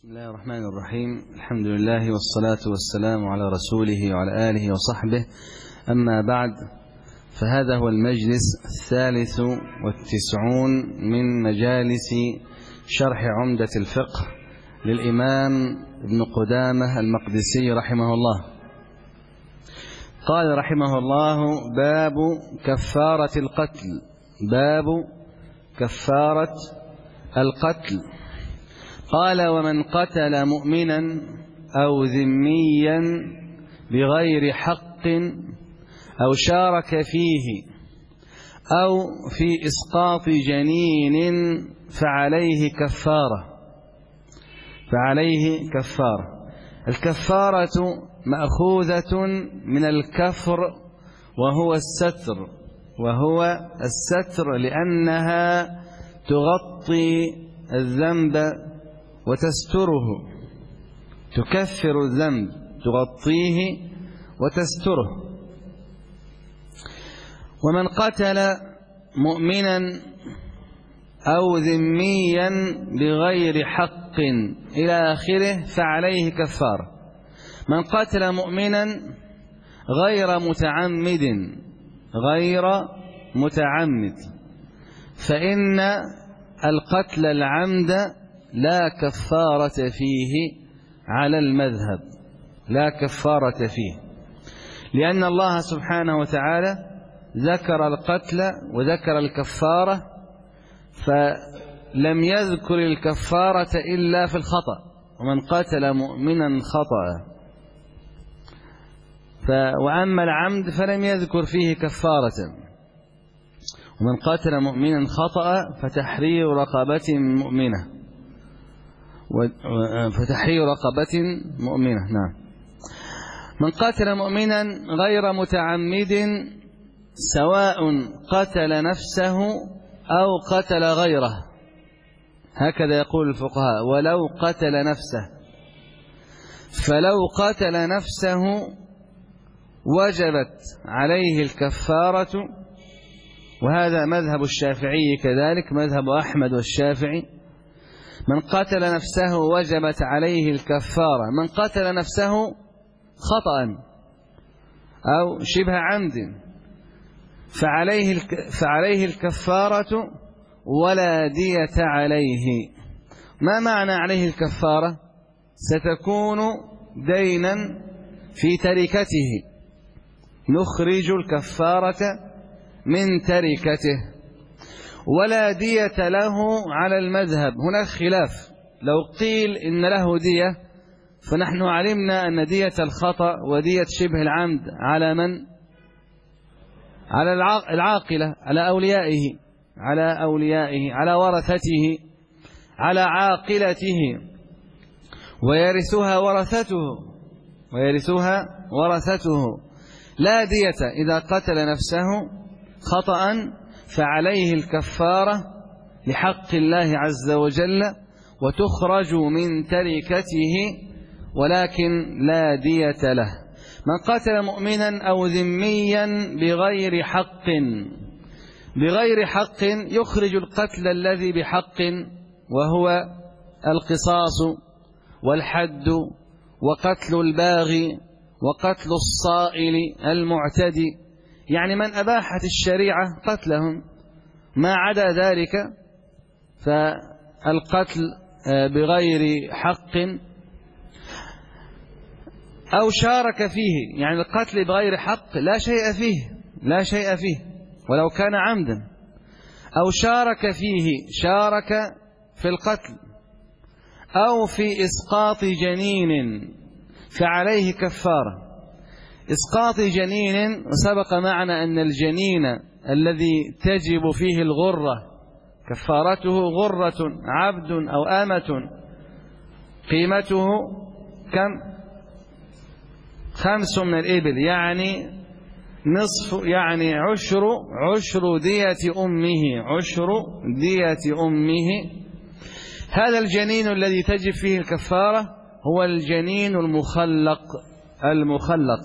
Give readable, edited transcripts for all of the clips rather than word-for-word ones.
بسم الله الرحمن الرحيم. الحمد لله والصلاة والسلام على رسوله وعلى آله وصحبه. أما بعد، فهذا هو المجلس 93 من مجالس شرح عمدة الفقه للإمام ابن قدامة المقدسي رحمه الله. قال رحمه الله: باب كفارة القتل. باب كفارة القتل. قال: ومن قتل مؤمنا أو ذميا بغير حق أو شارك فيه أو في إسقاط جنين فعليه كفارة. الكفارة مأخوذة من الكفر وهو الستر لأنها تغطي الذنب وتستره، تكفر الذنب، تغطيه وتستره. ومن قتل مؤمنا أو ذميا بغير حق إلى آخره فعليه كفارة. من قتل مؤمنا غير متعمد فإن القتل العمد لا كفارة فيه على المذهب، لا كفارة فيه، لأن الله سبحانه وتعالى ذكر القتل وذكر الكفارة، فلم يذكر الكفارة إلا في الخطأ. ومن قتل مؤمنا خطأ، وأما العمد فلم يذكر فيه كفارة. ومن قتل مؤمنا خطأ فتحرير رقبة مؤمنة. نعم. من قتل مؤمنا غير متعمد سواء قتل نفسه أو قتل غيره، هكذا يقول الفقهاء: ولو قتل نفسه. فلو قتل نفسه وجبت عليه الكفارة، وهذا مذهب الشافعي كذلك، مذهب أحمد والشافعي. من قتل نفسه وجبت عليه الكفارة. من قتل نفسه خطأ أو شبه عمد فعليه الكفارة ولا دية عليه. ما معنى عليه الكفارة؟ ستكون دينا في تركته، نخرج الكفارة من تركته. ولا دية له على المذهب. هناك خلاف، لو قيل إن له دية فنحن علمنا أن دية الخطأ ودية شبه العمد على من؟ على العاقلة، على أوليائه، على ورثته، على عاقلته، ويرثها ورثته. لا دية إذا قتل نفسه خطأ، فعليه الكفارة لحق الله عز وجل وتخرج من تركته، ولكن لا دية له. من قتل مؤمنا أو ذميا بغير حق يخرج القتل الذي بحق، وهو القصاص والحد وقتل الباغي وقتل الصائل المعتدي، يعني من أباحت الشريعة قتلهم. ما عدا ذلك فالقتل بغير حق أو شارك فيه، يعني القتل بغير حق لا شيء فيه ولو كان عمدا، أو شارك في القتل أو في إسقاط جنين فعليه كفارة. إسقاط جنين، وسبق معنا أن الجنين الذي تجب فيه الغرة كفارته غرة عبد أو أمة قيمته كم؟ 5 من الإبل، يعني نصف، يعني عشر دية أمه. هذا الجنين الذي تجب فيه الكفارة هو الجنين المخلق.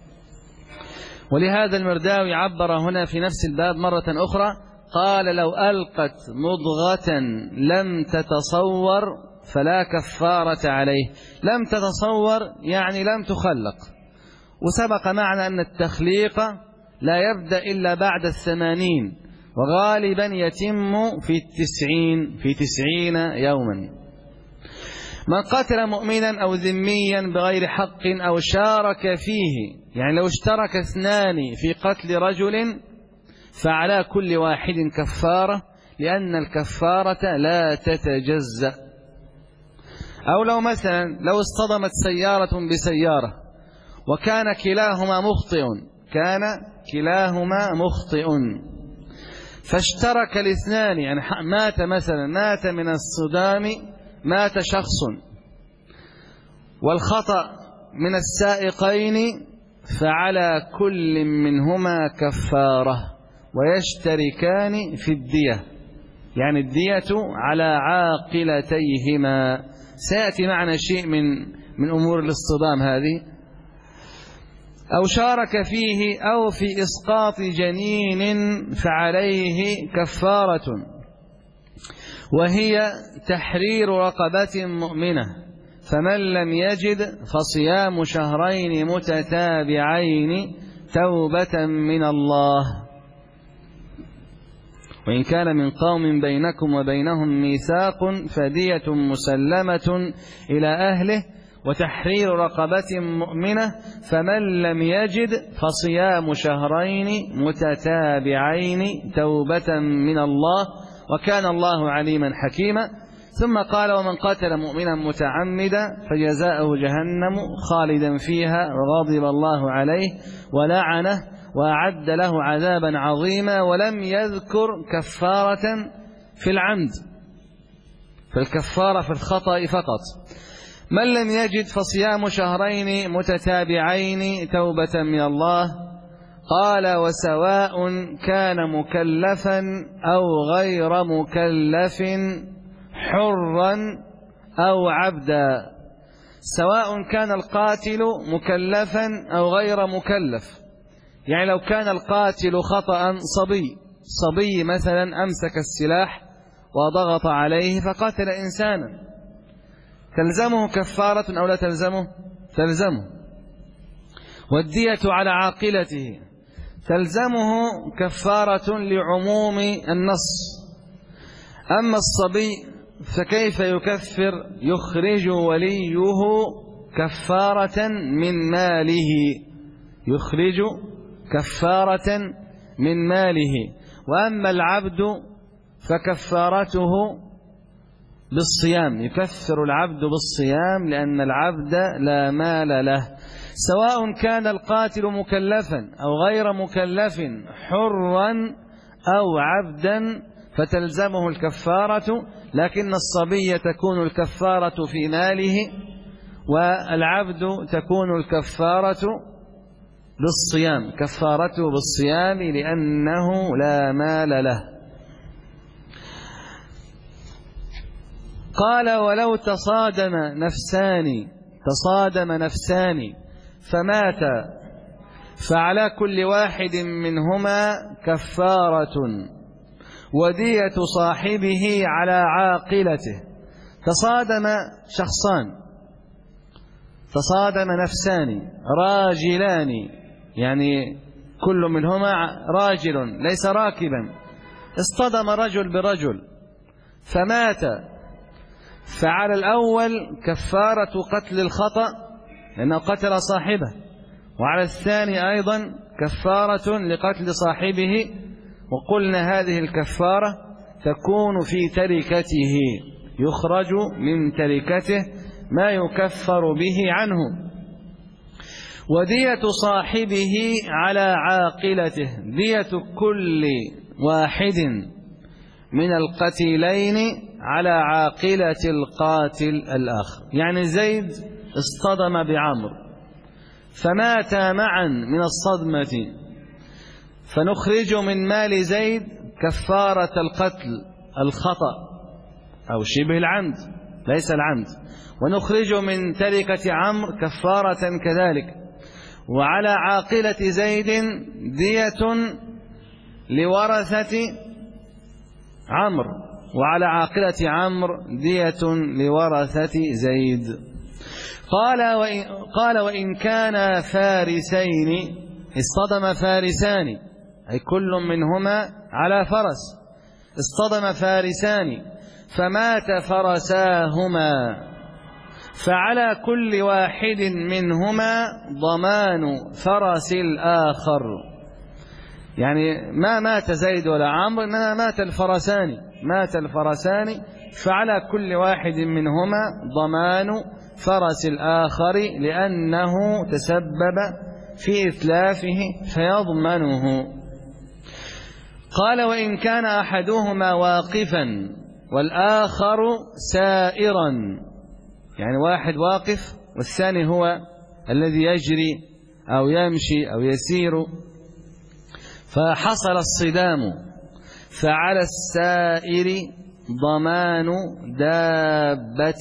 ولهذا المرداوي عبر هنا في نفس الباب مرة أخرى، قال: لو ألقت مضغة لم تتصور فلا كفارة عليه. لم تتصور يعني لم تخلق. وسبق معنا أن التخليق لا يبدأ إلا بعد 80، وغالبا يتم في 90 يوما. من قتل مؤمنا أو ذميا بغير حق أو شارك فيه، يعني لو اشترك 2 في قتل رجل فعلى كل واحد كفارة، لأن الكفارة لا تتجزأ. أو لو مثلا لو اصطدمت سيارة بسيارة وكان كلاهما مخطئ، فاشترك الاثنان، يعني مات من الصدام، مات شخص والخطأ من السائقين، فعلى كل منهما كفارة ويشتركان في الدية، يعني الدية على عاقلتيهما. سيأتي معنا شيء من أمور الاصطدام هذه. أو شارك فيه أو في إسقاط جنين فعليه كفارة، وهي تحرير رقبة مؤمنة، فمن لم يجد فصيام شهرين متتابعين توبة من الله. وإن كان من قوم بينكم وبينهم ميثاق فدية مسلمة إلى أهله وتحرير رقبة مؤمنة، فمن لم يجد فصيام شهرين متتابعين توبة من الله، وكان الله عليما حكيما. ثم قال: ومن قتل مؤمنا متعمدا فجزاؤه جهنم خالدا فيها وغضب الله عليه ولعنه وأعد له عذابا عظيما. ولم يذكر كفارة في العمد، فالكفارة في الخطأ فقط. من لم يجد فصيام شهرين متتابعين توبة من الله. قال: وسواء كان مكلفا أو غير مكلف، حرا أو عبدا. سواء كان القاتل مكلفا أو غير مكلف، يعني لو كان القاتل خطأ صبي مثلا أمسك السلاح وضغط عليه فقتل إنسانا، تلزمه كفارة أو لا تلزمه؟ تلزمه. والدية على عاقلته تلزمه كفارة لعموم النص. أما الصبي فكيف يكفر؟ يخرج وليه كفارة من ماله، يخرج كفارة من ماله. وأما العبد فكفارته بالصيام، يكفر العبد بالصيام لأن العبد لا مال له. سواء كان القاتل مكلفا أو غير مكلف، حرا أو عبدا، فتلزمه الكفارة، لكن الصبي تكون الكفارة في ماله، والعبد تكون الكفارة بالصيام، كفارته بالصيام لأنه لا مال له. قال: ولو تصادم نفسان فمات فعلى كل واحد منهما كفارة ودية صاحبه على عاقلته. تصادم نفسان راجلان، يعني كل منهما راجل ليس راكبا، اصطدم رجل برجل فمات، فعلى الأول كفارة قتل الخطأ لأنه قتل صاحبه، وعلى الثاني أيضا كفارة لقتل صاحبه. وقلنا هذه الكفارة تكون في تركته، يخرج من تركته ما يكفر به عنه. ودية صاحبه على عاقلته، دية كل واحد من القتيلين على عاقلة القاتل الآخر. يعني زيد اصطدم بعمرو فماتا معا من الصدمة، فنخرج من مال زيد كفارة القتل الخطأ أو شبه العمد ليس العمد، ونخرج من تركة عمرو كفارة كذلك. وعلى عاقلة زيد دية لورثة عمرو وعلى عاقلة عمرو دية لورثة زيد. قال وإن كان فارسين اصطدم فارسان، أي كل منهما على فرس، اصطدم فارسان فمات فرساهما، فعلى كل واحد منهما ضمان فرس الآخر. يعني ما مات زيد ولا عمرو، إنما مات الفرسان، فعلى كل واحد منهما ضمان فرس الآخر لأنه تسبب في إتلافه فيضمنه. قال وإن كان أحدهما واقفا والآخر سائرا، يعني واحد واقف والثاني هو الذي يجري أو يمشي أو يسير، فحصل الصدام، فعلى السائر ضمان دابة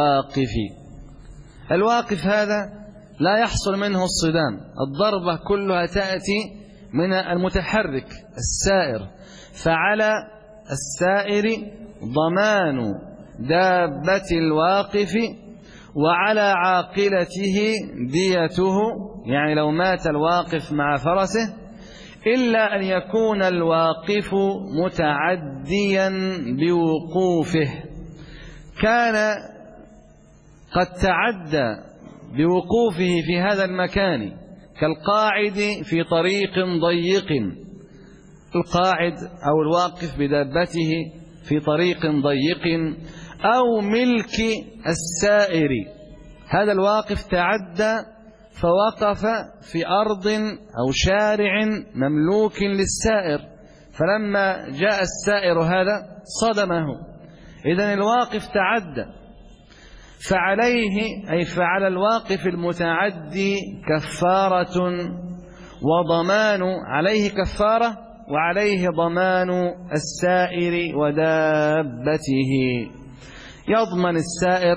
الواقف هذا لا يحصل منه الصدام، الضربة كلها تأتي من المتحرك السائر، فعلى السائر ضمان دابة الواقف، وعلى عاقلته ديته، يعني لو مات الواقف مع فرسه إلا أن يكون الواقف متعديا بوقوفه، كان قد تعدى بوقوفه في هذا المكان كالقاعد في طريق ضيق، القاعد أو الواقف بدابته في طريق ضيق، أو ملك السائر، هذا الواقف تعدى فوقف في أرض أو شارع مملوك للسائر، فلما جاء السائر هذا صدمه، إذن الواقف تعدى، فعليه أي فعلى الواقف المتعدي كفارة وضمان، عليه كفارة وعليه ضمان السائر ودابته، يضمن السائر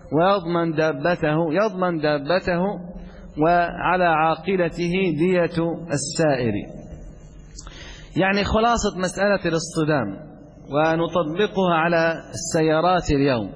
يضمن دابته وعلى عاقلته دية السائر. يعني خلاصة مسألة الاصطدام ونطبقها على السيارات اليوم،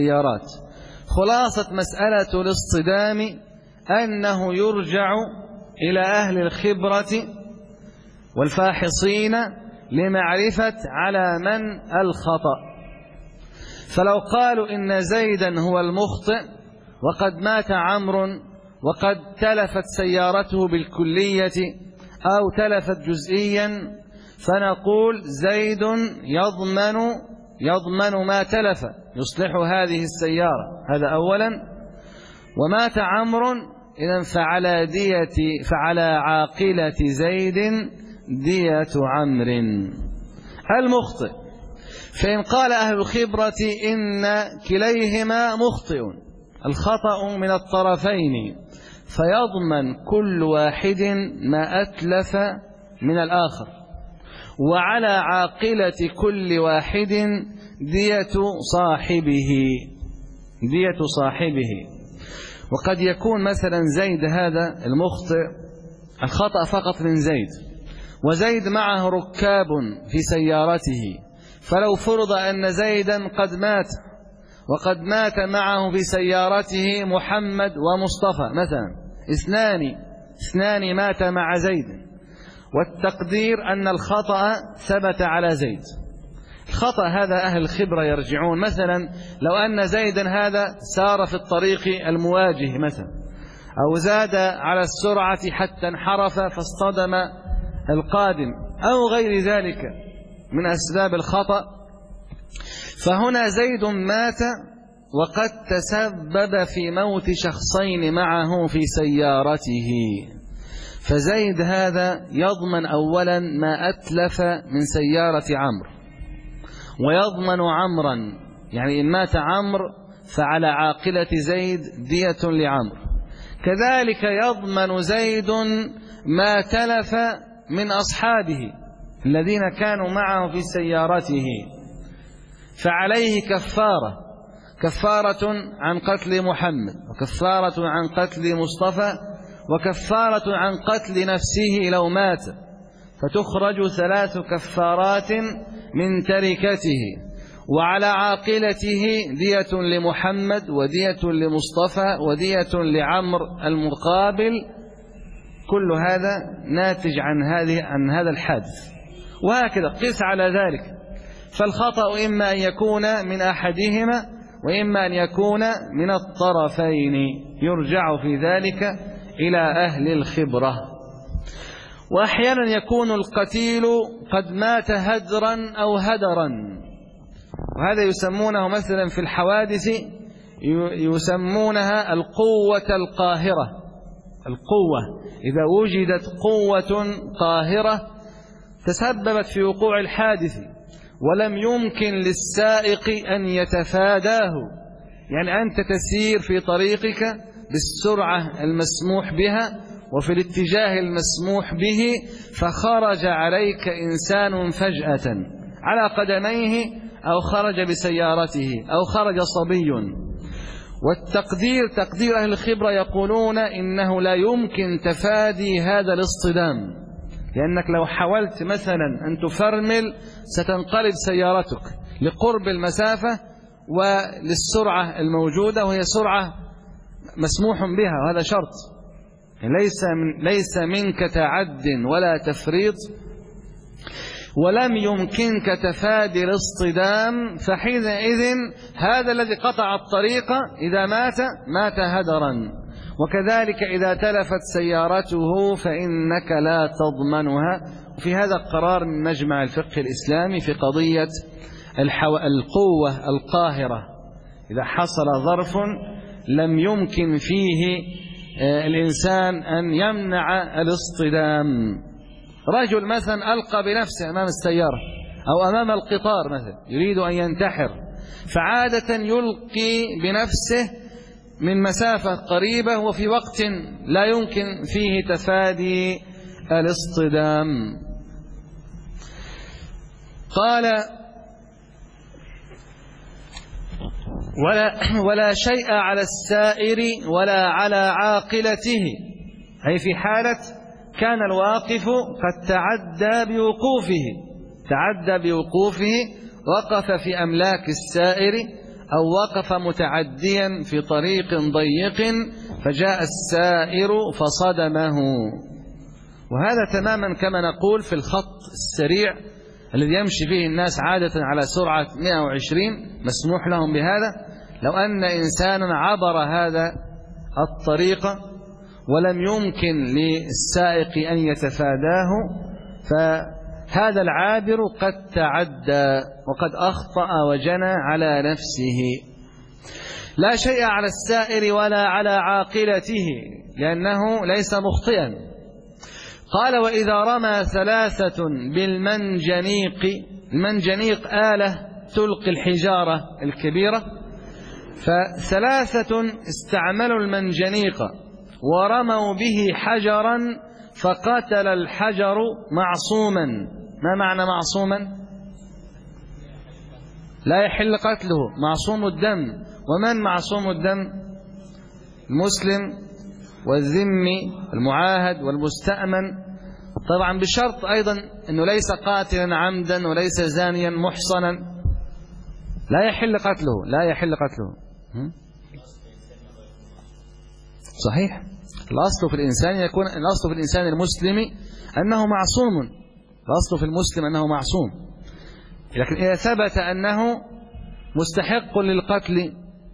خلاصة مسألة الاصطدام أنه يرجع إلى أهل الخبرة والفاحصين لمعرفة على من الخطأ. فلو قالوا إن زيدا هو المخطئ وقد مات عمرو وقد تلفت سيارته بالكلية أو تلفت جزئيا، فنقول زيد يضمن ما تلف، يصلح هذه السيارة، هذا أولا. ومات عمرو، إذن فعلى عاقلة زيد دية عمرو المخطئ. فإن قال أهل الخبرة إن كليهما مخطئ، الخطأ من الطرفين، فيضمن كل واحد ما أتلف من الآخر، وعلى عاقلة كل واحد دية صاحبه. وقد يكون مثلا زيد هذا المخطئ الخطأ فقط من زيد، وزيد معه ركاب في سيارته، فلو فرض أن زيدا قد مات وقد مات معه في سيارته محمد ومصطفى مثلا، اثنان مات مع زيد، والتقدير أن الخطأ ثبت على زيد. الخطأ هذا أهل الخبرة يرجعون، مثلا لو أن زيدا هذا سار في الطريق المواجه مثلا، أو زاد على السرعة حتى انحرف فاصطدم القادم أو غير ذلك من أسباب الخطأ، فهنا زيد مات وقد تسبب في موت شخصين معه في سيارته، فزيد هذا يضمن أولا ما أتلف من سيارة عمرو، ويضمن عمرا، يعني إن مات عمرو فعلى عاقلة زيد دية لعمرو. كذلك يضمن زيد ما تلف من أصحابه الذين كانوا معه في سيارته، فعليه كفارة عن قتل محمد، وكفارة عن قتل مصطفى، وكفارة عن قتل نفسه لو مات، فتخرج 3 كفارات من تركته. وعلى عاقلته دية لمحمد ودية لمصطفى ودية لعمر المقابل. كل هذا ناتج عن هذا الحادث. وهكذا قس على ذلك، فالخطأ إما أن يكون من أحدهما وإما أن يكون من الطرفين، يرجع في ذلك إلى أهل الخبرة. وأحيانا يكون القتيل قد مات هدرا أو هدرا، وهذا يسمونه مثلا في الحوادث يسمونها القوة القاهرة. القوة إذا وجدت قوة قاهرة تسببت في وقوع الحادث ولم يمكن للسائق أن يتفاداه، يعني أنت تسير في طريقك بالسرعة المسموح بها وفي الاتجاه المسموح به، فخرج عليك إنسان فجأة على قدميه أو خرج بسيارته أو خرج صبي. والتقدير تقدير أهل الخبرة يقولون إنه لا يمكن تفادي هذا الاصطدام، لأنك لو حاولت مثلا أن تفرمل ستنقلب سيارتك لقرب المسافة وللسرعة الموجودة، وهي سرعة مسموح بها، وهذا شرط. ليس منك تعد ولا تفريط، ولم يمكنك تفادي الاصطدام، فحينئذ هذا الذي قطع الطريق إذا مات هدرا. وكذلك إذا تلفت سيارته فإنك لا تضمنها. وفي هذا قرار من مجمع الفقه الإسلامي في قضية القوة القاهرة، إذا حصل ظرف لم يمكن فيه الإنسان أن يمنع الاصطدام. رجل مثلا ألقى بنفسه أمام السيارة أو أمام القطار مثلا يريد أن ينتحر، فعادة يلقي بنفسه من مسافة قريبة وفي وقت لا يمكن فيه تفادي الاصطدام. قال: ولا شيء على السائر ولا على عاقلته، أي في حالة كان الواقف قد تعدى بوقوفه، وقف في أملاك السائر أو وقف متعديا في طريق ضيق فجاء السائر فصدمه. وهذا تماما كما نقول في الخط السريع الذي يمشي فيه الناس عادة على سرعة 120 مسموح لهم بهذا. لو أن إنسانا عبر هذا الطريق ولم يمكن للسائق أن يتفاداه، فهذا العابر قد تعدى وقد أخطأ وجنى على نفسه. لا شيء على السائر ولا على عاقلته، لأنه ليس مخطئا. قال: وإذا رمى ثلاثة بالمنجنيق، المنجنيق آلة تلقي الحجارة الكبيرة، فثلاثة استعملوا المنجنيق ورموا به حجرا فقتل الحجر معصوما. ما معنى معصوما؟ لا يحل قتله، معصوم الدم. ومن معصوم الدم؟ المسلم والذمي المعاهد والمستأمن، طبعا بشرط أيضا أنه ليس قاتلا عمدا وليس زانيا محصنا، لا يحل قتله. صحيح. الأصل في الإنسان المسلم أنه معصوم، الأصل في المسلم أنه معصوم. لكن إذا ثبت أنه مستحق للقتل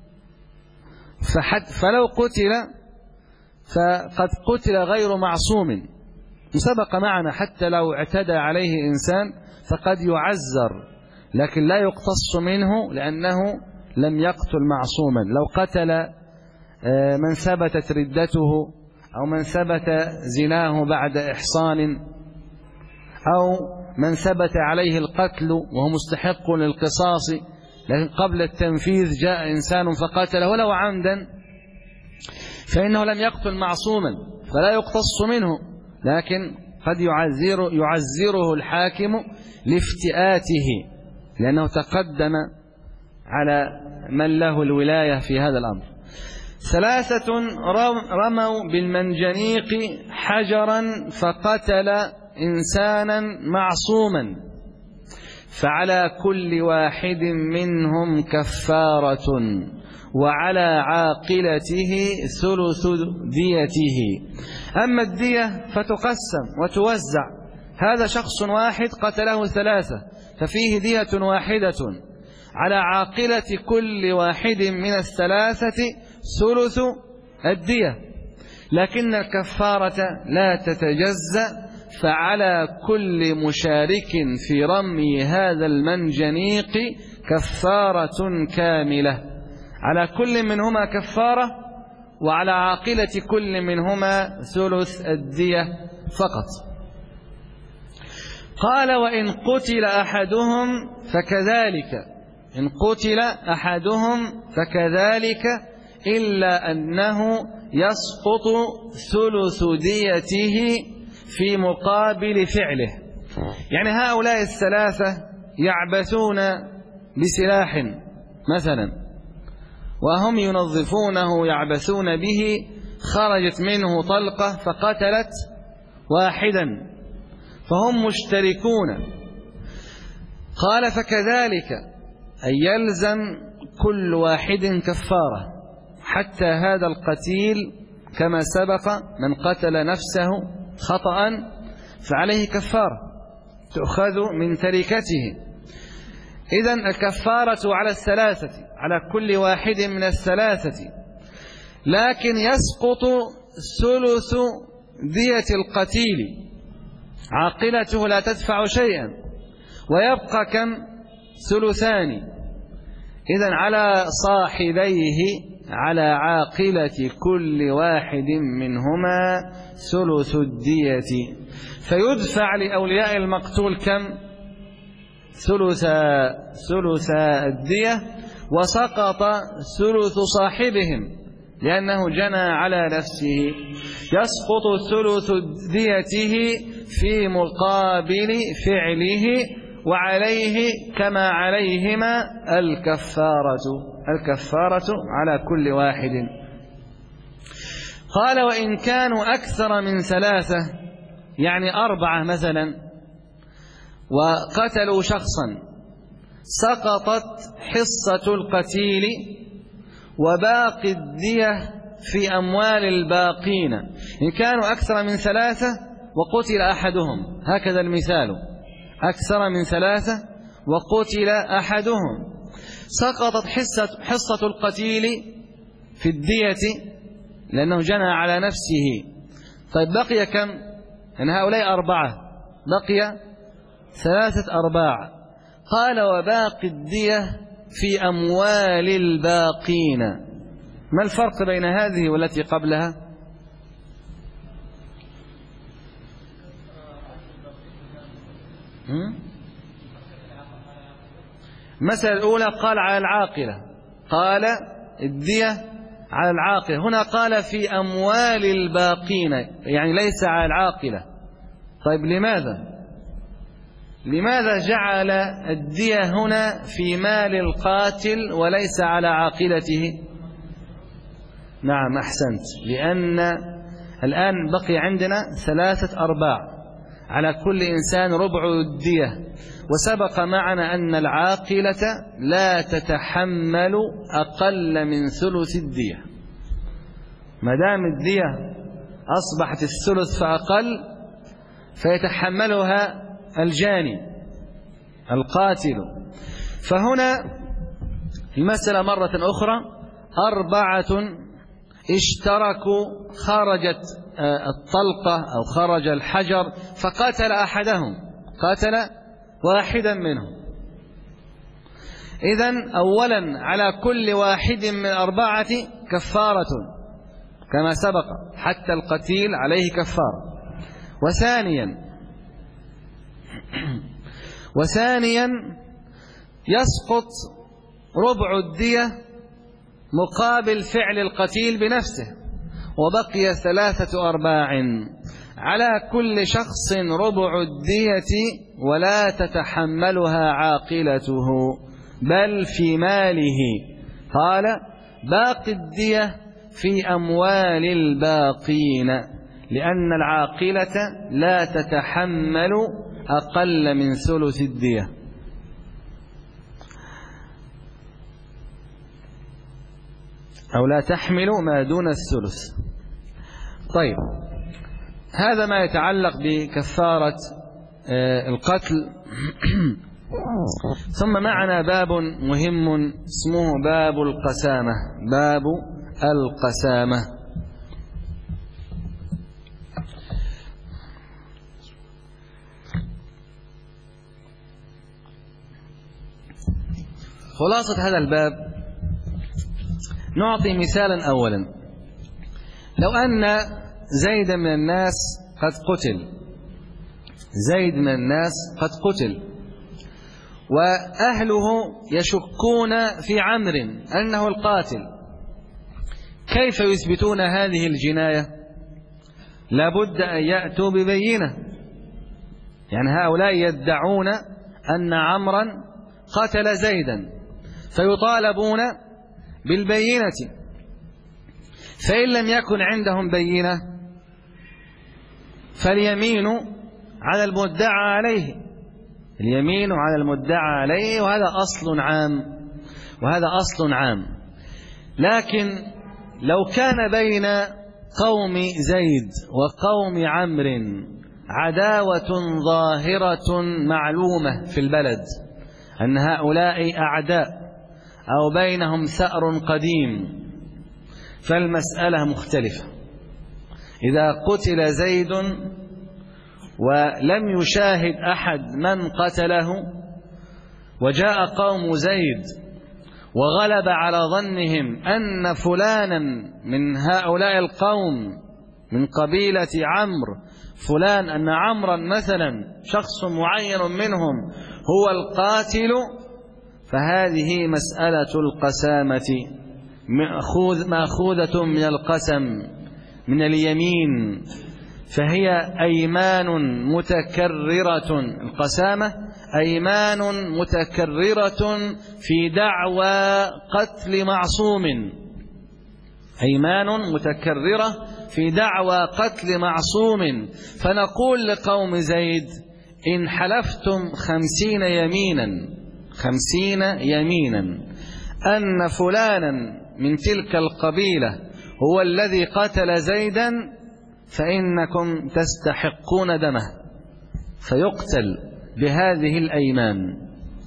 فلو قتل فقد قتل غير معصوم. سبق معنا حتى لو اعتدى عليه إنسان فقد يعزر، لكن لا يقتص منه لأنه لم يقتل معصوما. لو قتل من ثبتت ردته أو من ثبت زناه بعد إحصان أو من ثبت عليه القتل وهو مستحق للقصاص، لكن قبل التنفيذ جاء إنسان فقتله ولو عمدا، فإنه لم يقتل معصوما فلا يقتص منه، لكن قد يعزره الحاكم لافتئاته لأنه تقدم على من له الولاية في هذا الأمر. ثلاثة رموا بالمنجنيق حجرا فقتل إنسانا معصوما، فعلى كل واحد منهم كفارة وعلى عاقلته ثلث ديته. أما الدية فتقسم وتوزع. هذا شخص واحد قتله 3 ففيه دية واحدة، على عاقلة كل واحد من 3 ثلث الدية، لكن الكفارة لا تتجزأ، فعلى كل مشارك في رمي هذا المنجنيق كفارة كاملة. على كل منهما كفارة، وعلى عاقلة كل منهما ثلث الدية فقط. قال: وإن قتل أحدهم فكذلك، إن قتل أحدهم فكذلك، إلا أنه يسقط ثلث ديته في مقابل فعله. يعني هؤلاء 3 يعبثون بسلاح مثلا، وهم ينظفونه يعبثون به، خرجت منه طلقة فقتلت واحدا، فهم مشتركون. قال: فكذلك أن يلزم كل واحد كفارة، حتى هذا القتيل كما سبق من قتل نفسه خطأ فعليه كفارة تؤخذ من تركته. إذن الكفارة على 3، على كل واحد من 3، لكن يسقط ثلث دية القتيل، عاقلته لا تدفع شيئا، ويبقى كم؟ 3. إذن على صاحبيه، على عاقلة كل واحد منهما ثلث الدية، فيدفع لأولياء المقتول كم؟ ثلث الدية، وسقط ثلث صاحبهم لأنه جنى على نفسه. يسقط ثلث ديته في مقابل فعله، وعليه كما عليهما الكفارة على كل واحد. قال: وإن كانوا أكثر من 3، يعني 4 مثلا، وقتلوا شخصا، سقطت حصة القتيل وباقي الدية في أموال الباقين. إن كانوا أكثر من 3 وقتل أحدهم، هكذا المثال، أكثر من 3 وقتل أحدهم، سقطت حصة القتيل في الدية لأنه جنى على نفسه. طيب بقي كم؟ إن هؤلاء 4، بقي 3 أرباع. قال: وباقي الدية في أموال الباقين. ما الفرق بين هذه والتي قبلها؟ المسألة الأولى قال على العاقلة، قال الدية على العاقلة، هنا قال في أموال الباقين، يعني ليس على العاقلة. طيب لماذا جعل الدية هنا في مال القاتل وليس على عاقلته؟ نعم أحسنت، لأن الآن بقي عندنا 3 أرباع، على كل إنسان ربع الدية، وسبق معنا أن العاقلة لا تتحمل أقل من ثلث الدية. ما دام الدية أصبحت الثلث فأقل فيتحملها الجاني القاتل. فهنا المسألة مرة أخرى 4 اشتركوا، خرجت الطلقة أو خرج الحجر فقتل أحدهم، قتل واحدا منهم. إذن أولا على كل واحد من 4 كفارة كما سبق، حتى القتيل عليه كفارة. وثانيا يسقط ربع الدية مقابل فعل القتيل بنفسه، وبقي 3 أرباع. على كل شخص ربع الدية ولا تتحملها عاقلته بل في ماله. قال: باقي الدية في أموال الباقين، لأن العاقلة لا تتحمل أقل من ثلث الدية. أو لا تحمل ما دون الثلث. طيب، هذا ما يتعلق بكفارة القتل. ثم معنا باب مهم اسمه باب القسامة. باب القسامة. خلاصة هذا الباب، نعطي مثالا أولا. لو أن زيد من الناس قد قتل، زيد من الناس قد قتل، وأهله يشكون في عمرو أنه القاتل، كيف يثبتون هذه الجناية؟ لابد أن يأتوا ببينة. يعني هؤلاء يدعون أن عمرا قتل زيدا، فيطالبون بالبينة. فإن لم يكن عندهم بينة فاليمين على المدعى عليه، اليمين على المدعى عليه، وهذا أصل عام، وهذا أصل عام. لكن لو كان بين قوم زيد وقوم عمرو عداوة ظاهرة معلومة في البلد أن هؤلاء أعداء، أو بينهم ثأر قديم، فالمسألة مختلفة. إذا قتل زيد ولم يشاهد أحد من قتله، وجاء قوم زيد وغلب على ظنهم أن فلانا من هؤلاء القوم من قبيلة عمرو فلان، أن عمرا مثلا شخص معين منهم هو القاتل، فهذه مسألة القسامة مأخوذة من القسم، من اليمين، فهي أيمان متكررة. القسامة أيمان متكررة في دعوى قتل معصوم، أيمان متكررة في دعوى قتل معصوم. فنقول لقوم زيد: إن حلفتم 50 يمينا، 50 يمينا أن فلانا من تلك القبيلة هو الذي قتل زيدا، فإنكم تستحقون دمه، فيقتل بهذه الأيمان.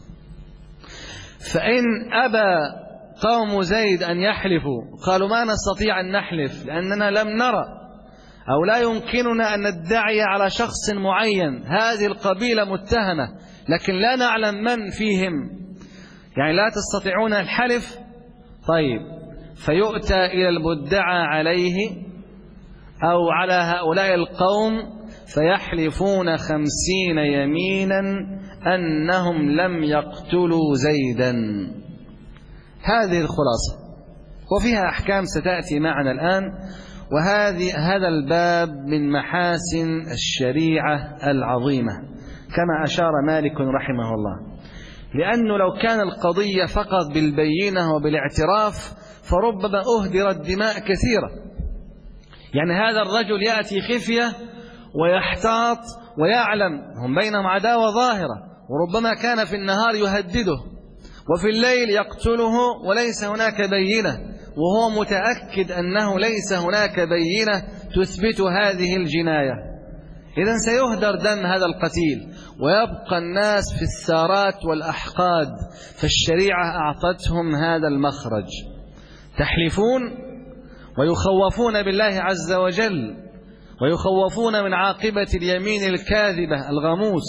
فإن أبى قوم زيد أن يحلفوا، قالوا: ما نستطيع أن نحلف لأننا لم نرى، أو لا يمكننا أن ندعي على شخص معين، هذه القبيلة متهمة لكن لا نعلم من فيهم، يعني لا تستطيعون الحلف. طيب، فيؤتى إلى المدعى عليه أو على هؤلاء القوم فيحلفون 50 يمينا أنهم لم يقتلوا زيدا. هذه الخلاصة، وفيها أحكام ستأتي معنا الآن. هذا الباب من محاسن الشريعة العظيمة كما أشار مالك رحمه الله، لأنه لو كان القضية فقط بالبينة وبالاعتراف فربما أهدرت دماء كثيرة. يعني هذا الرجل يأتي خفية ويحتاط ويعلم هم بينهم عداوة ظاهرة، وربما كان في النهار يهدده وفي الليل يقتله وليس هناك بينة، وهو متأكد أنه ليس هناك بينة تثبت هذه الجناية. إذن سيهدر دم هذا القتيل ويبقى الناس في الثارات والأحقاد. فالشريعة أعطتهم هذا المخرج، تحلفون ويخوفون بالله عز وجل، ويخوفون من عاقبة اليمين الكاذبة الغموس،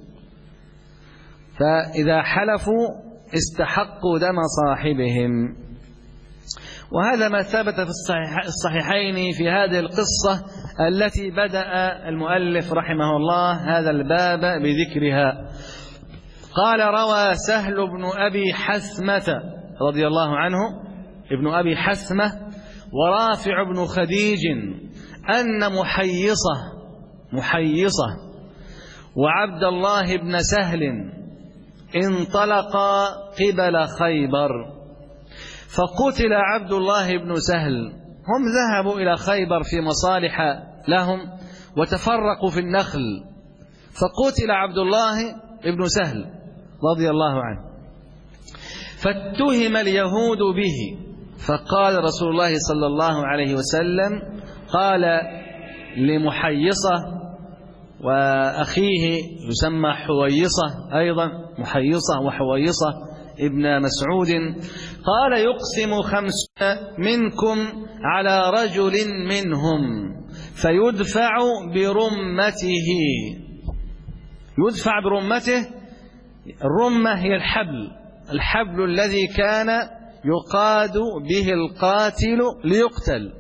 فإذا حلفوا استحقوا دم صاحبهم. وهذا ما ثبت في الصحيحين في هذه القصة التي بدأ المؤلف رحمه الله هذا الباب بذكرها. قال: روى سهل بن أبي حثمة رضي الله عنه، ابن أبي حثمة ورافع بن خديج، أن محيصة وعبد الله بن سهل انطلقا قبل خيبر، فقتل عبد الله بن سهل. هم ذهبوا إلى خيبر في مصالح لهم وتفرقوا في النخل، فقتل عبد الله بن سهل رضي الله عنه، فاتهم اليهود به، فقال رسول الله صلى الله عليه وسلم، قال لمحيصة وأخيه يسمى حويصة أيضا، محيصة وحويصة ابن مسعود، قال يقسم 5 منكم على رجل منهم فيدفع برمته. يدفع برمته، الرمة هي الحبل الذي كان يقاد به القاتل ليقتل.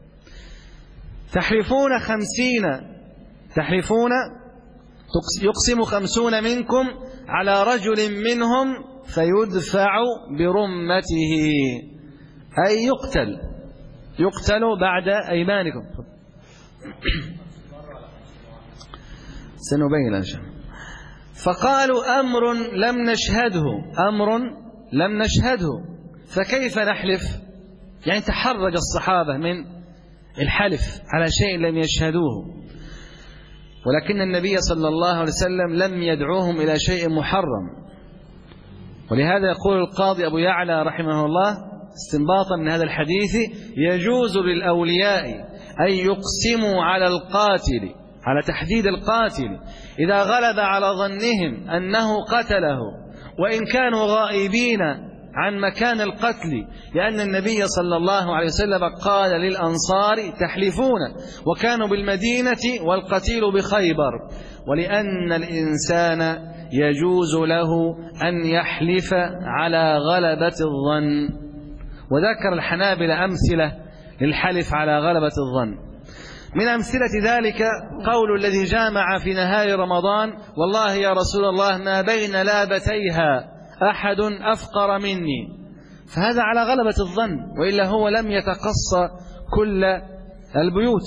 تحلفون يقسم 50 منكم على رجل منهم فيدفع برمته، أي يقتل بعد أيمانكم. سنبين إن شاء الله. فقالوا أمر لم نشهده فكيف نحلف؟ يعني تحرج الصحابة من الحلف على شيء لم يشهدوه، ولكن النبي صلى الله عليه وسلم لم يدعوهم إلى شيء محرم. ولهذا يقول القاضي أبو يعلى رحمه الله استنباطا من هذا الحديث: يجوز للأولياء أن يقسموا على القاتل، على تحديد القاتل، إذا غلب على ظنهم أنه قتله وإن كانوا غائبين عن مكان القتل، لأن النبي صلى الله عليه وسلم قال للأنصار تحلفون، وكانوا بالمدينة والقتيل بخيبر، ولأن الإنسان يجوز له أن يحلف على غلبة الظن. وذكر الحنابلة أمثلة للحلف على غلبة الظن. من أمثلة ذلك قول الذي جامع في نهار رمضان: والله يا رسول الله ما بين لابتيها أحد أفقر مني، فهذا على غلبة الظن، وإلا هو لم يتقصى كل البيوت.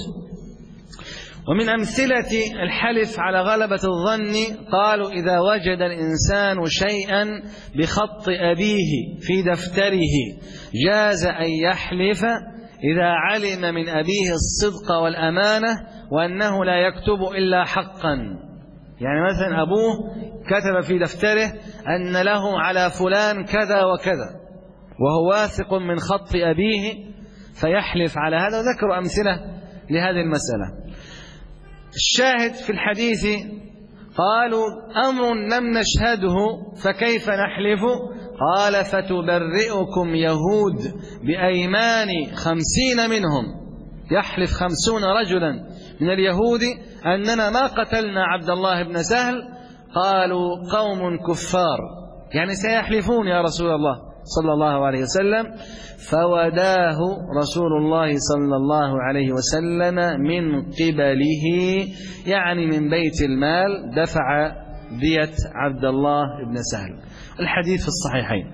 ومن أمثلة الحلف على غلبة الظن قالوا: إذا وجد الإنسان شيئا بخط أبيه في دفتره جاز أن يحلف إذا علم من أبيه الصدق والأمانة وأنه لا يكتب إلا حقا. يعني مثلا أبوه كتب في دفتره أن له على فلان كذا وكذا، وهو واثق من خط أبيه فيحلف على هذا. وذكروا أمثلة لهذه المسألة. الشاهد في الحديث قالوا: أمر لم نشهده فكيف نحلف؟ قال: فتبرئكم يهود بأيمان 50 منهم. يحلف 50 رجلا من اليهود أننا ما قتلنا عبد الله بن سهل. قالوا: قوم كفار، يعني سيحلفون يا رسول الله صلى الله عليه وسلم. فوداه رسول الله صلى الله عليه وسلم من قبله، يعني من بيت المال، دفع دية عبد الله بن سهل. الحديث في الصحيحين.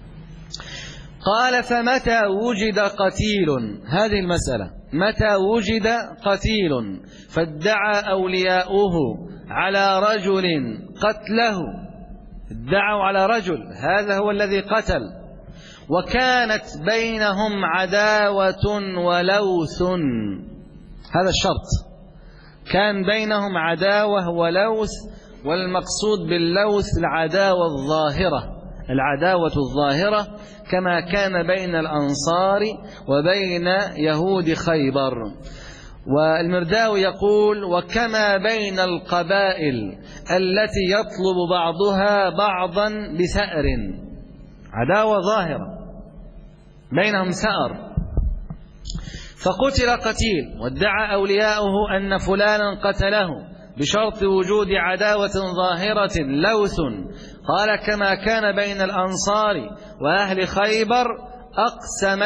قال: فمتى وجد قتيل، هذه المسألة، متى وجد قتيل فادعى أولياؤه على رجل قتله، ادعوا على رجل هذا هو الذي قتل، وكانت بينهم عداوة ولوث، هذا الشرط، كان بينهم عداوة ولوث، والمقصود باللوث العداوة الظاهرة كما كان بين الأنصار وبين يهود خيبر. والمرداوي يقول: وكما بين القبائل التي يطلب بعضها بعضا بثأر، عداوة ظاهرة بينهم ثأر. فقتل قتيل وادعى أولياؤه أن فلانا قتله بشرط وجود عداوة ظاهرة لوث. قال: كما كان بين الأنصار وأهل خيبر أقسم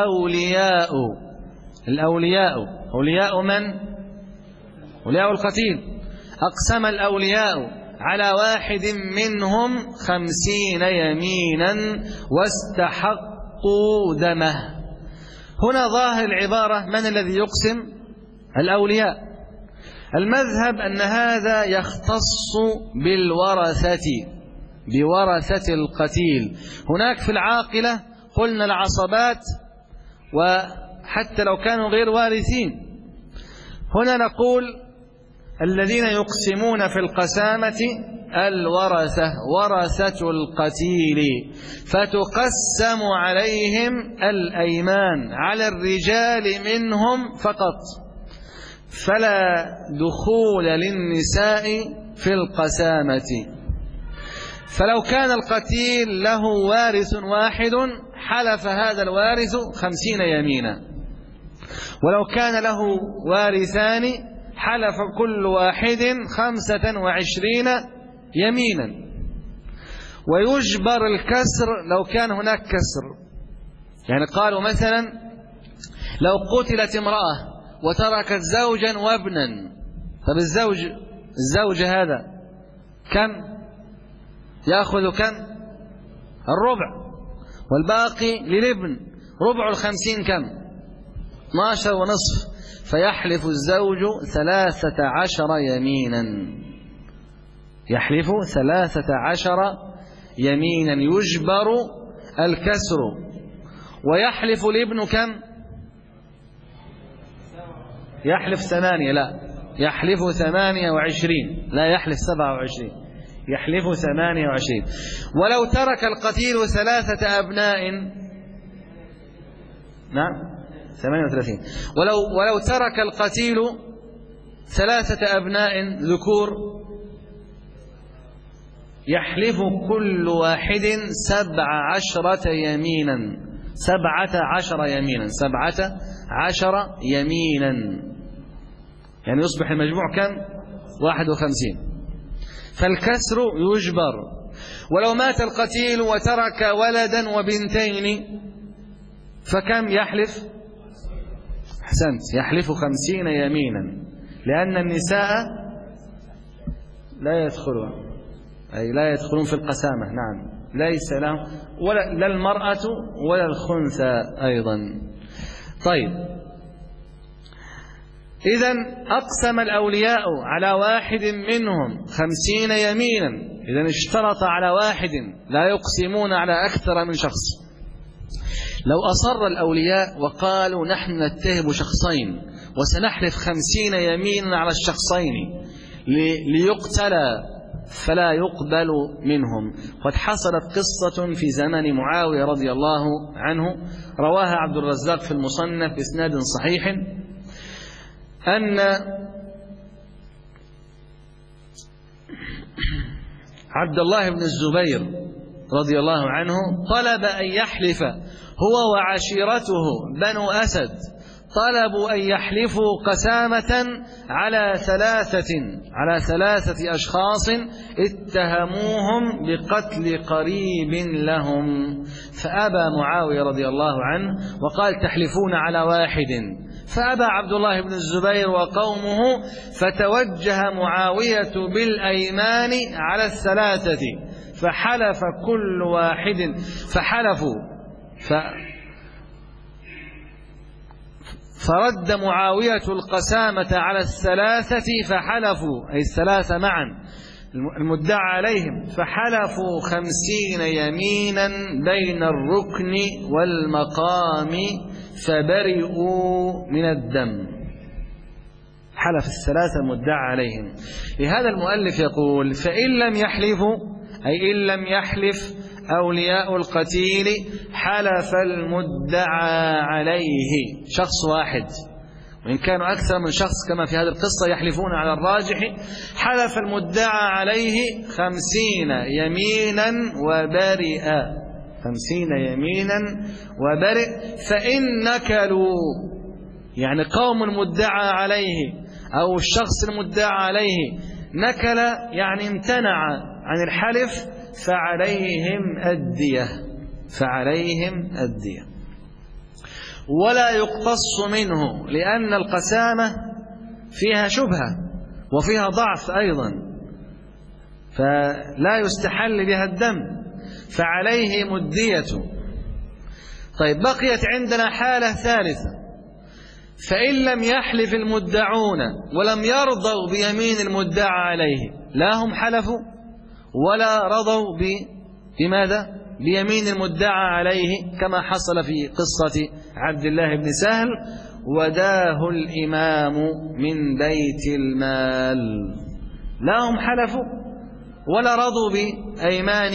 الأولياء أولياء من؟ أولياء القتيل. أقسم الأولياء على واحد منهم 50 يمينا واستحقوا دمه. هنا ظاهر العبارة من الذي يقسم؟ الأولياء. المذهب أن هذا يختص بورثة القتيل. هناك في العاقلة قلنا العصبات، وحتى لو كانوا غير وارثين. هنا نقول الذين يقسمون في القسامة الورثة ورثة القتيل، فتقسم عليهم الأيمان على الرجال منهم فقط، فلا دخول للنساء في القسامة. فلو كان القتيل له وارث واحد حلف هذا الوارث 50 يمينا، ولو كان له وارثان حلف كل واحد 25 يمينا. ويجبر الكسر لو كان هناك كسر، يعني قالوا مثلا لو قتلت امرأة وتركت زوجا وابنا، طب الزوج هذا كم يأخذ؟ كم؟ الربع، والباقي للابن. ربع 50 كم؟ 12 ونصف. فيحلف الزوج 13 يمينا، يحلف 13 يمينا يجبر الكسر. ويحلف الابن كم؟ يحلف 8، لا يحلف 28، لا يحلف 27، يحلف 28. ولو ترك القتيل 3 أبناء، نعم 38، ولو ترك القتيل 3 أبناء ذكور يحلف كل واحد 17 يمينا، 17 يمينا، 17 يمينا، يعني يصبح المجموع كم؟ 51. فالكسر يجبر. ولو مات القتيل وترك ولدا وبنتين فكم يحلف؟ أحسنت، يحلف 50 يمينا، لأن النساء لا يدخلون، أي لا يدخلون في القسامة. نعم، ليس لهم لا المرأة ولا الخنثى أيضا. طيب، إذن أقسم الأولياء على واحد منهم 50 يمينا. إذن اشترط على واحد، لا يقسمون على أكثر من شخص. لو أصر الأولياء وقالوا نحن نتهم شخصين وسنحلف 50 يمينا على الشخصين ليقتلى فلا يقبل منهم. قد حصلت قصة في زمن معاوية رضي الله عنه، رواها عبد الرزاق في المصنف بإسناد صحيح، أن عبد الله بن الزبير رضي الله عنه طلب أن يحلف هو وعشيرته بنو أسد، طلبوا أن يحلفوا قسامة على 3 أشخاص اتهموهم بقتل قريب لهم، فأبى معاوية رضي الله عنه وقال تحلفون على واحد، فأبى عبد الله بن الزبير وقومه، فتوجه معاوية بالأيمان على 3، فحلف كل واحد، فرد معاوية القسامة على 3 فحلفوا، أي 3 معا المدعى عليهم، فحلفوا 50 يمينا بين الركن والمقام فبرئوا من الدم. حلف 3 المدعى عليهم. لهذا المؤلف يقول فإن لم يحلفوا، أي إن لم يحلف أولياء القتيل، حلف المدعى عليه شخص واحد، وإن كانوا أكثر من شخص كما في هذه القصة يحلفون على الراجح، حلف المدعى عليه 50 يمينا وبرئ، 50 يمينا وبرئ. فإن نكلوا، يعني قوم المدعى عليه أو الشخص المدعى عليه نكل، يعني امتنع عن الحلف، فعليهم الدية، ولا يقتص منه، لأن القسامة فيها شبهة وفيها ضعف أيضا، فلا يستحل بها الدم، فعليهم الدية. طيب، بقيت عندنا حالة ثالثة، فإن لم يحلف المدعون ولم يرضوا بيمين المدعى عليه، لا هم حلفوا ولا رضوا بماذا؟ بيمين المدعى عليه، كما حصل في قصة عبد الله بن سهل، وداه الإمام من بيت المال. لا هم حلفوا ولا رضوا بأيمان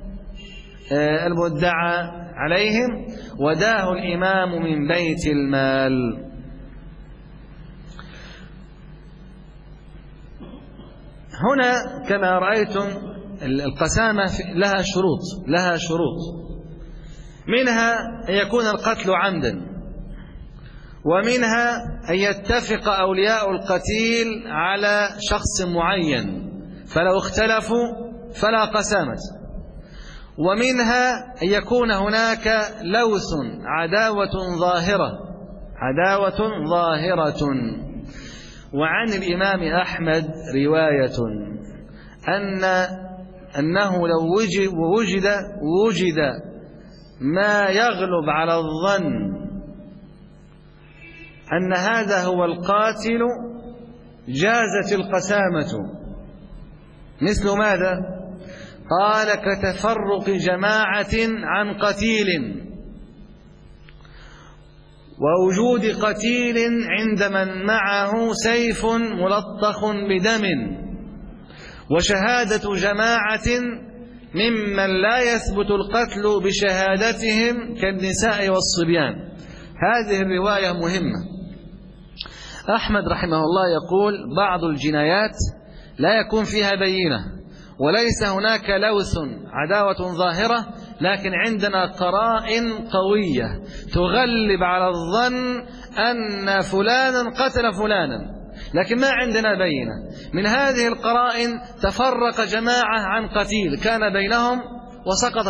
المدعى عليهم، وداه الإمام من بيت المال. هنا كما رأيتم القسامة لها شروط، منها أن يكون القتل عمدا، ومنها أن يتفق أولياء القتيل على شخص معين فلو اختلفوا فلا قسامة، ومنها أن يكون هناك لوث عداوة ظاهرة. وعن الإمام أحمد رواية أنه لو وجد ما يغلب على الظن أن هذا هو القاتل جازت القسامة. مثل ماذا؟ قال كتفرق جماعة عن قتيل، ووجود قتيل عند من معه سيف ملطخ بدم، وشهادة جماعة ممن لا يثبت القتل بشهادتهم كالنساء والصبيان. هذه الرواية مهمة. أحمد رحمه الله يقول بعض الجنايات لا يكون فيها بينة وليس هناك لوث عداوة ظاهرة، لكن عندنا قرائن قوية تغلب على الظن أن فلانا قتل فلانا، لكن ما عندنا بينة. من هذه القرائن تفرق جماعة عن قتيل كان بينهم وسقط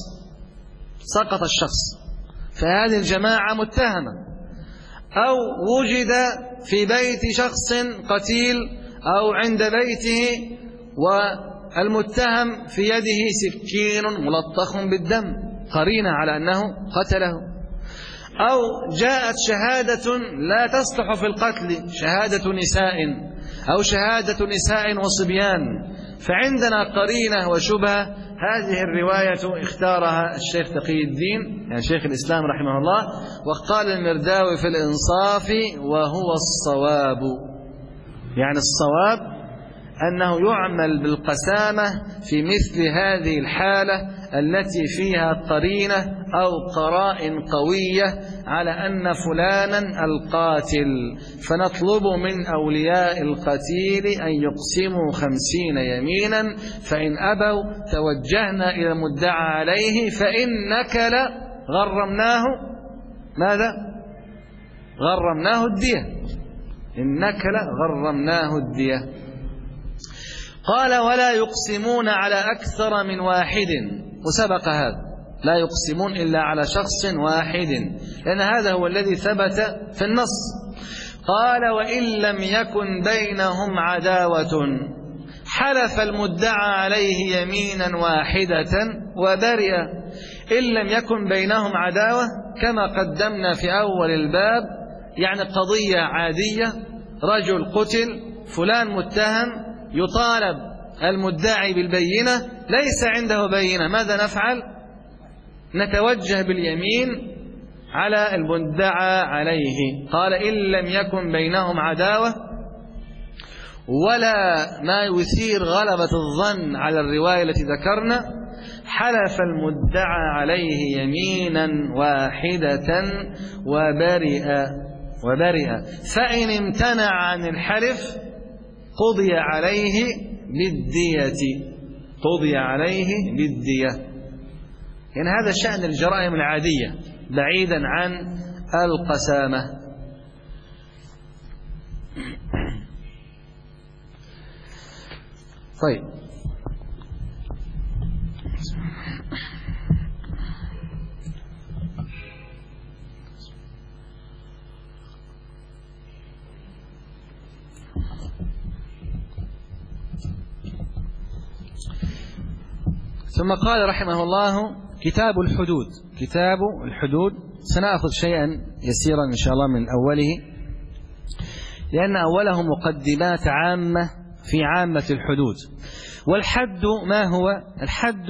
الشخص، فهذه الجماعة متهمة. أو وجد في بيت شخص قتيل أو عند بيته والمتهم في يده سكين ملطخ بالدم، قرينة على أنه قتله. أو جاءت شهادة لا تصلح في القتل، شهادة نساء أو شهادة نساء وصبيان، فعندنا قرينة وشبهة. هذه الرواية اختارها الشيخ تقي الدين يعني شيخ الإسلام رحمه الله، وقال المرداوي في الإنصاف وهو الصواب، يعني الصواب أنه يعمل بالقسامة في مثل هذه الحالة التي فيها قرينة أو قرائن قوية على أن فلانا القاتل، فنطلب من أولياء القتيل أن يقسموا 50 يمينا، فإن أبوا توجهنا إلى المدعى عليه فإن نكل غرمناه ماذا؟ غرمناه الدية. إن نكل غرمناه الدية. قال ولا يقسمون على أكثر من واحد، وسبق هذا لا يقسمون إلا على شخص واحد لأن هذا هو الذي ثبت في النص. قال وإن لم يكن بينهم عداوة حلف المدعى عليه يمينا واحدة وبرئ. إن لم يكن بينهم عداوة كما قدمنا في أول الباب، يعني قضية عادية، رجل قتل، فلان متهم، يطالب المدعي بالبينة، ليس عنده بينة، ماذا نفعل؟ نتوجه باليمين على المدعى عليه. قال إن لم يكن بينهم عداوة ولا ما يثير غلبة الظن على الرواية التي ذكرنا، حلف المدعى عليه يمينا واحدة وبرئ، فإن امتنع عن الحلف قضي عليه بالدية. يعني هذا شأن الجرائم العادية بعيدا عن القسامة. طيب ثم قال رحمه الله كتاب الحدود. سنأخذ شيئا يسيرا إن شاء الله من أوله، لأن أوله مقدمات عامة في عامة الحدود. والحد ما هو؟ الحد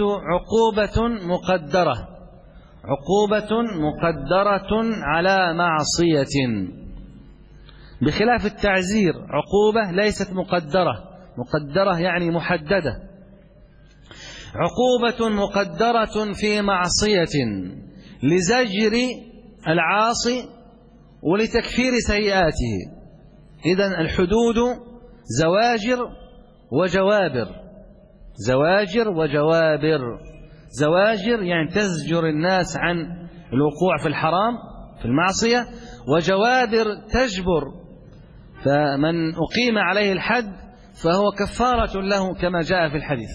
عقوبة مقدرة على معصية، بخلاف التعزير عقوبة ليست مقدرة يعني محددة، عقوبة مقدرة في معصية لزجر العاصي ولتكفير سيئاته. إذن الحدود زواجر وجوابر. زواجر وجوابر. زواجر يعني تزجر الناس عن الوقوع في الحرام في المعصية، وجوابر تجبر، فمن أقيم عليه الحد فهو كفارة له كما جاء في الحديث،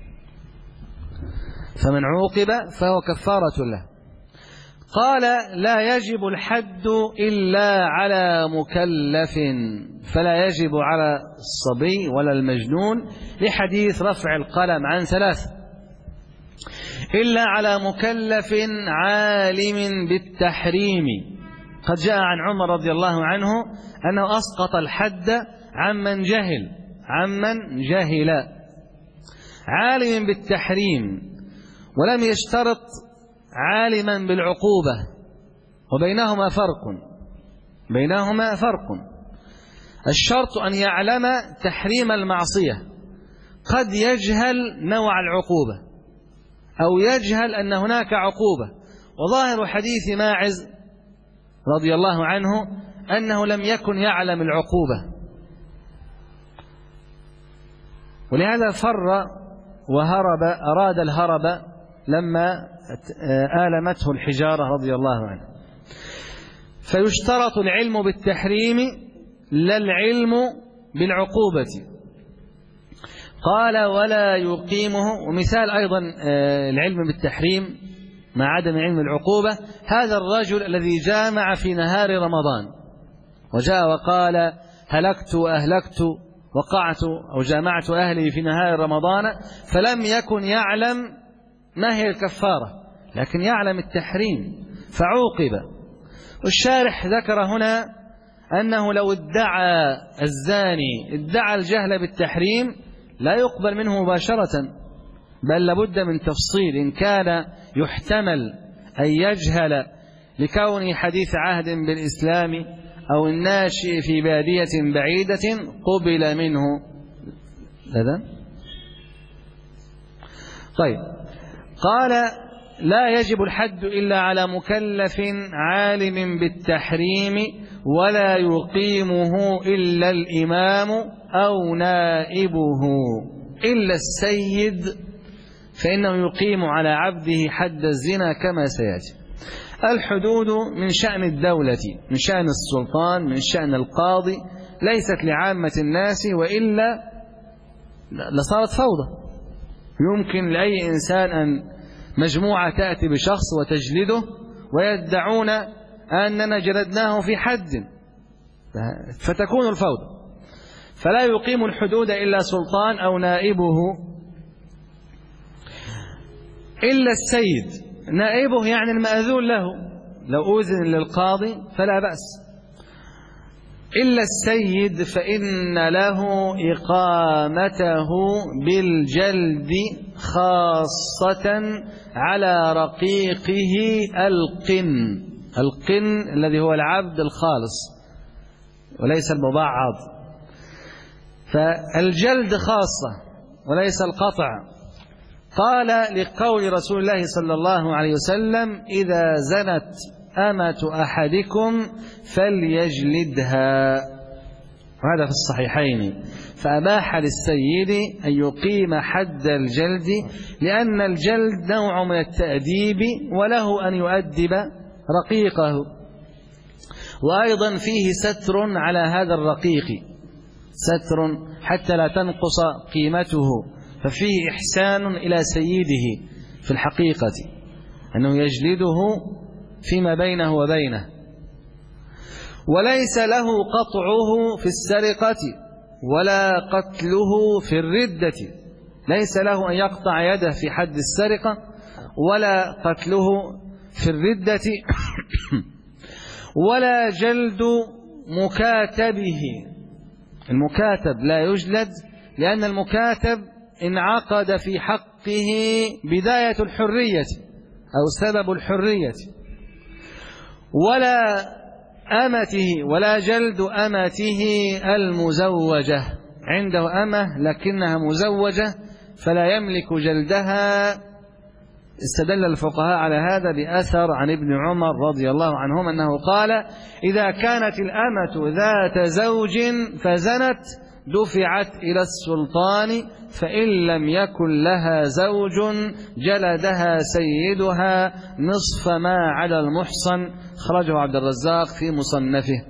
فمن عوقب فهو كفارة له. قال لا يجب الحد إلا على مكلف، فلا يجب على الصبي ولا المجنون لحديث رفع القلم عن 3، إلا على مكلف عالم بالتحريم. قد جاء عن عمر رضي الله عنه أنه أسقط الحد عمن جهل عالم بالتحريم، ولم يشترط عالما بالعقوبة، وبينهما فرق. الشرط أن يعلم تحريم المعصية، قد يجهل نوع العقوبة أو يجهل أن هناك عقوبة. وظاهر حديث ماعز رضي الله عنه أنه لم يكن يعلم العقوبة، ولهذا فر وهرب، أراد الهرب لما آلمته الحجارة رضي الله عنه. فيشترط العلم بالتحريم لا العلم بالعقوبة. قال ولا يقيمه. ومثال أيضا العلم بالتحريم مع عدم علم العقوبة، هذا الرجل الذي جامع في نهار رمضان وجاء وقال هلكت وأهلكت وقعت أو جامعت أهلي في نهار رمضان، فلم يكن يعلم ما هي الكفارة، لكن يعلم التحريم فعوقب. والشارح ذكر هنا أنه لو ادعى الزاني الجهل بالتحريم لا يقبل منه مباشرة، بل لابد من تفصيل. إن كان يحتمل أن يجهل لكونه حديث عهد بالإسلام أو الناشئ في بادية بعيدة قبل منه. لذا طيب، قال لا يجب الحد إلا على مكلف عالم بالتحريم ولا يقيمه إلا الإمام أو نائبه، إلا السيد فإنه يقيم على عبده حد الزنا كما سيأتي. الحدود من شأن الدولة، من شأن السلطان، من شأن القاضي، ليست لعامة الناس، وإلا لصارت فوضى. يمكن لأي إنسان أن مجموعة تأتي بشخص وتجلده ويدعون أننا جلدناه في حد، فتكون الفوضى. فلا يقيم الحدود إلا سلطان أو نائبه. إلا السيد، نائبه يعني المأذون له، لو أذن للقاضي فلا بأس. إلا السيد فإن له إقامته بالجلد خاصة على رقيقه القن الذي هو العبد الخالص وليس المبعض، فالجلد خاصة وليس القطع. قال لقول رسول الله صلى الله عليه وسلم إذا زنت أمة أحدكم فليجلدها، وهذا في الصحيحين. فأباح للسيد أن يقيم حد الجلد، لأن الجلد نوع من التأديب، وله أن يؤدب رقيقه. وأيضا فيه ستر على هذا الرقيق، ستر حتى لا تنقص قيمته، ففيه إحسان إلى سيده في الحقيقة، أنه يجلده فيما بينه وبينه. وليس له قطعه في السرقة ولا قتله في الردة، ليس له أن يقطع يده في حد السرقة ولا قتله في الردة. ولا جلد مكاتبه، المكاتب لا يجلد، لأن المكاتب انعقد في حقه بداية الحرية أو سبب الحرية. ولا أمته، ولا جلد أمته المزوجة، عنده أمة لكنها مزوجة فلا يملك جلدها. استدل الفقهاء على هذا بأثر عن ابن عمر رضي الله عنهما أنه قال: إذا كانت الأمة ذات زوج فزنت دفعت إلى السلطان، فإن لم يكن لها زوج جلدها سيدها نصف ما على المحصن. خرجه عبد الرزاق في مصنفه.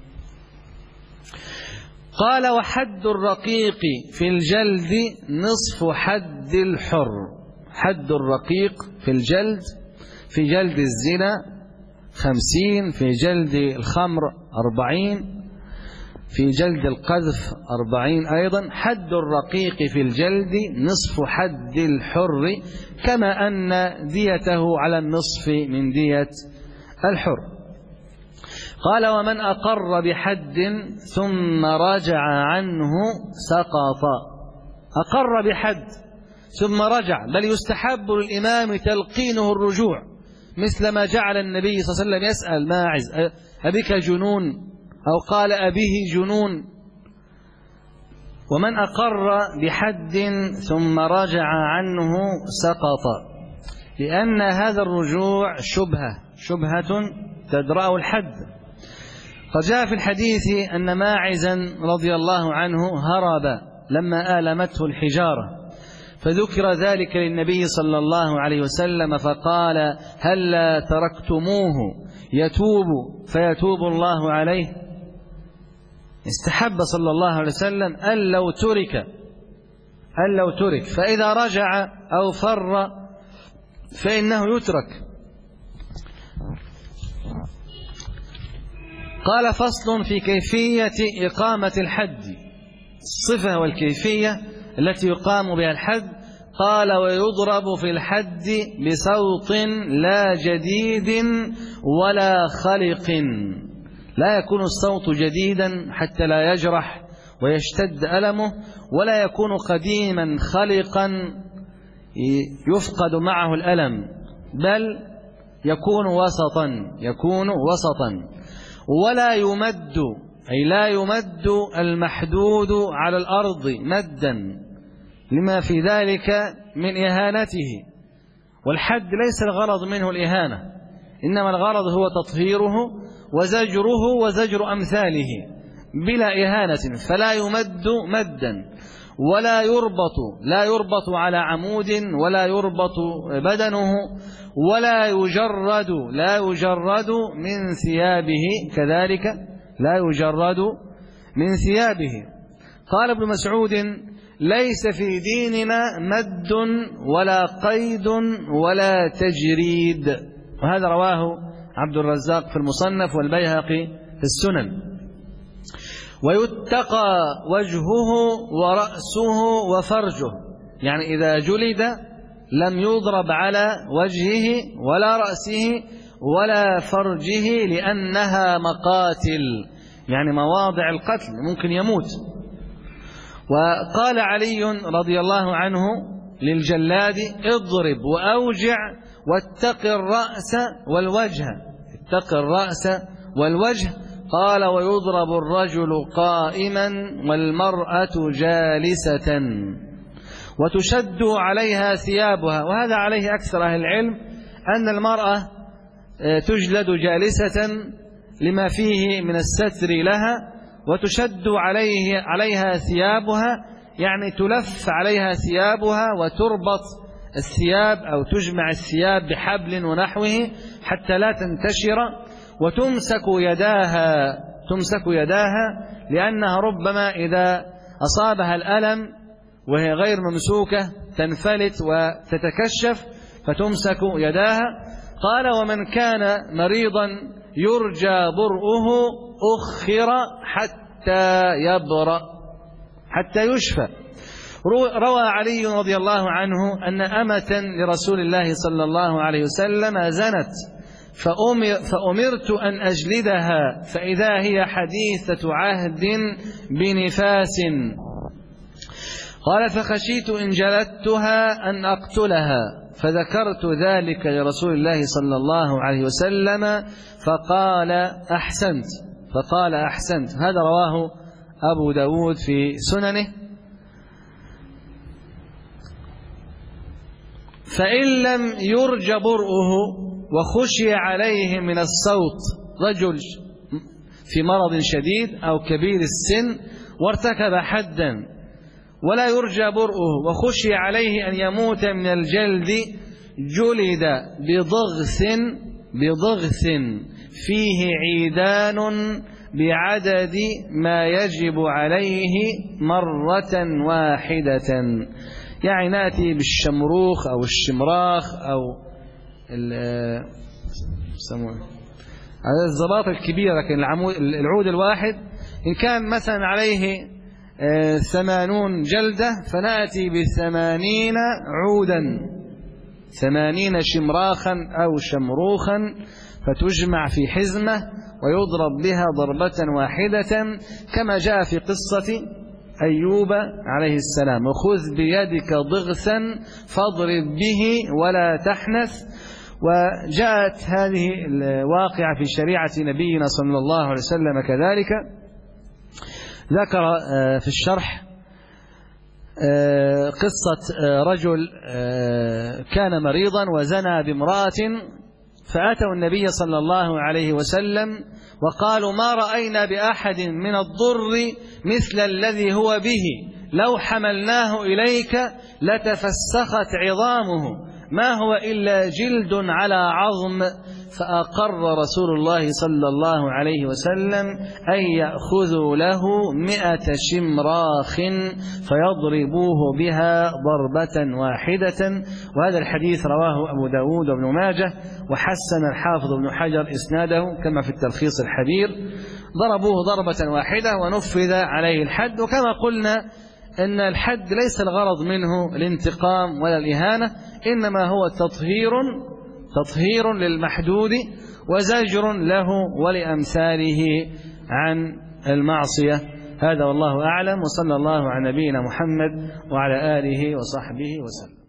قال: وحد الرقيق في الجلد نصف حد الحر. حد الرقيق في الجلد، في جلد الزنا 50، في جلد الخمر 40، في جلد القذف 40 أيضا. حد الرقيق في الجلد نصف حد الحر، كما أن ديته على النصف من دية الحر. قال: ومن أقر بحد ثم رجع عنه سقط. أقر بحد ثم رجع، بل يستحب للإمام تلقينه الرجوع، مثل ما جعل النبي صلى الله عليه وسلم يسأل ماعز: أبك جنون؟ أو قال: أبيه جنون. ومن أقر بحد ثم رجع عنه سقط، لأن هذا الرجوع شبهة تدرأ الحد. قد جاء في الحديث أن ماعزا رضي الله عنه هرب لما آلمته الحجارة، فذكر ذلك للنبي صلى الله عليه وسلم فقال: هلا تركتموه يتوب فيتوب الله عليه. استحب صلى الله عليه وسلم أن لو ترك، فإذا رجع أو فر فإنه يترك. قال: فصل في كيفية إقامة الحد، الصفة والكيفية التي يقام بها الحد. قال: ويضرب في الحد بصوت لا جديد ولا خلق. لا يكون الصوت جديدا حتى لا يجرح ويشتد ألمه، ولا يكون قديما خلقا يفقد معه الألم، بل يكون وسطا. ولا يمد، أي لا يمد المحدود على الأرض مدا لما في ذلك من إهانته. والحد ليس الغرض منه الإهانة، إنما الغرض هو تطهيره وزجره وزجر أمثاله بلا إهانة. فلا يمد مدا، لا يربط على عمود، ولا يربط بدنه، لا يجرد من ثيابه، كذلك لا يجرد من ثيابه. قال ابن مسعود: ليس في ديننا مد ولا قيد ولا تجريد. وهذا رواه عبد الرزاق في المصنف والبيهقي في السنن. ويتقى وجهه ورأسه وفرجه، يعني إذا جلد لم يضرب على وجهه ولا رأسه ولا فرجه، لأنها مقاتل، يعني مواضع القتل، ممكن يموت. وقال علي رضي الله عنه للجلاد: اضرب وأوجع واتق الرأس والوجه. قال: ويضرب الرجل قائما والمرأة جالسة وتشد عليها ثيابها. وهذا عليه أكثر أهل العلم، أن المرأة تجلد جالسة لما فيه من الستر لها، وتشد عليها ثيابها، يعني تلف عليها ثيابها وتربط الثياب أو تجمع الثياب بحبل ونحوه حتى لا تنتشر. وتمسك يداها لأنها ربما إذا أصابها الألم وهي غير ممسوكة تنفلت وتتكشف، فتمسك يداها. قال: ومن كان مريضا يرجى برؤه أخر حتى يشفى. روى علي رضي الله عنه أن أمة لرسول الله صلى الله عليه وسلم زنت، فأمرت أن أجلدها، فإذا هي حديثة عهد بنفاس. قال: فخشيت إن جلدتها أن أقتلها، فذكرت ذلك لرسول الله صلى الله عليه وسلم فقال: أحسنت. هذا رواه أبو داود في سننه. فإن لم يرج برؤه وخشي عليه من الصوت، رجل في مرض شديد أو كبير السن وارتكب حدا ولا يرجى برؤه وخشي عليه أن يموت من الجلد، جلد بضغث فيه عيدان بعدد ما يجب عليه مرة واحدة. يعني نأتي بالشمروخ أو الشمراخ أو الزباط الكبيرة، لكن العود الواحد إن كان مثلا عليه 80 جلدة فنأتي ب80 عودا، 80 شمراخا أو شمروخا، فتجمع في حزمة ويضرب بها ضربة واحدة كما جاء في قصة أيوب عليه السلام: وخذ بيدك ضغثا فاضرب به ولا تحنث. وجاءت هذه الواقعة في شريعة نبينا صلى الله عليه وسلم كذلك. ذكر في الشرح قصة رجل كان مريضا وزنى بامرأة، فأتوا النبي صلى الله عليه وسلم وقالوا: ما رأينا بأحد من الضر مثل الذي هو به، لو حملناه إليك لتفسخت عظامه، ما هو إلا جلد على عظم. فأقر رسول الله صلى الله عليه وسلم أن يأخذوا له 100 شمراخ فيضربوه بها ضربة واحدة. وهذا الحديث رواه أبو داود وابن ماجه، وحسن الحافظ ابن حجر إسناده كما في التلخيص الحبير. ضربوه ضربة واحدة ونفذ عليه الحد. وكما قلنا أن الحد ليس الغرض منه الانتقام ولا الإهانة، إنما هو تطهير للمحدود وزجر له ولأمثاله عن المعصية. هذا والله أعلم، وصلى الله على نبينا محمد وعلى آله وصحبه وسلم.